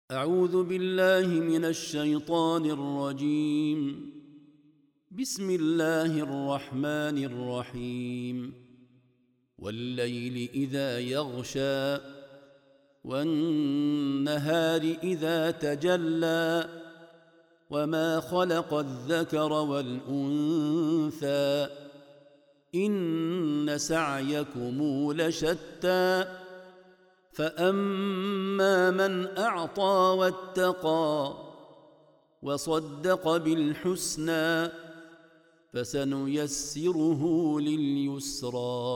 أعوذ بالله من الشيطان الرجيم. بسم الله الرحمن الرحيم. والليل إذا يغشى والنهار إذا تجلى وما خلق الذكر والأنثى إن سعيكم لشتى فأما من أعطى واتقى وصدق بالحسنى فسنيسره لليسرى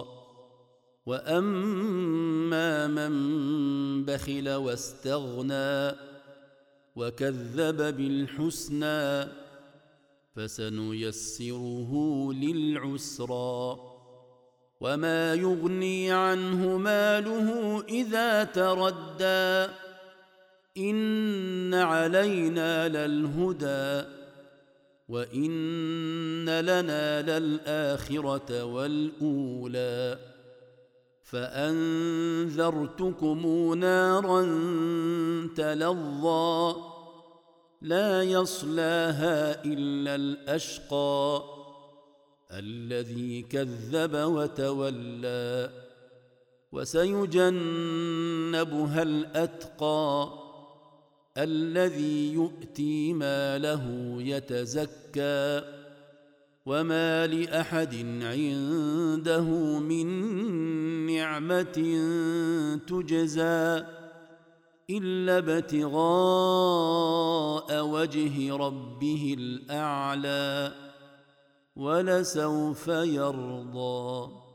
وأما من بخل واستغنى وكذب بالحسنى فسنيسره للعسرى وما يغني عنه ماله إذا تردى إن علينا للهدى وإن لنا للآخرة والأولى فأنذرتكم نارا تلظى لا يصلاها إلا الأشقى الذي كذب وتولى وسيجنبها الأتقى الذي يؤتي ماله يتزكى وما لأحد عنده من نعمة تجزى إلا ابتغاء وجه ربه الأعلى ولسوف يرضى.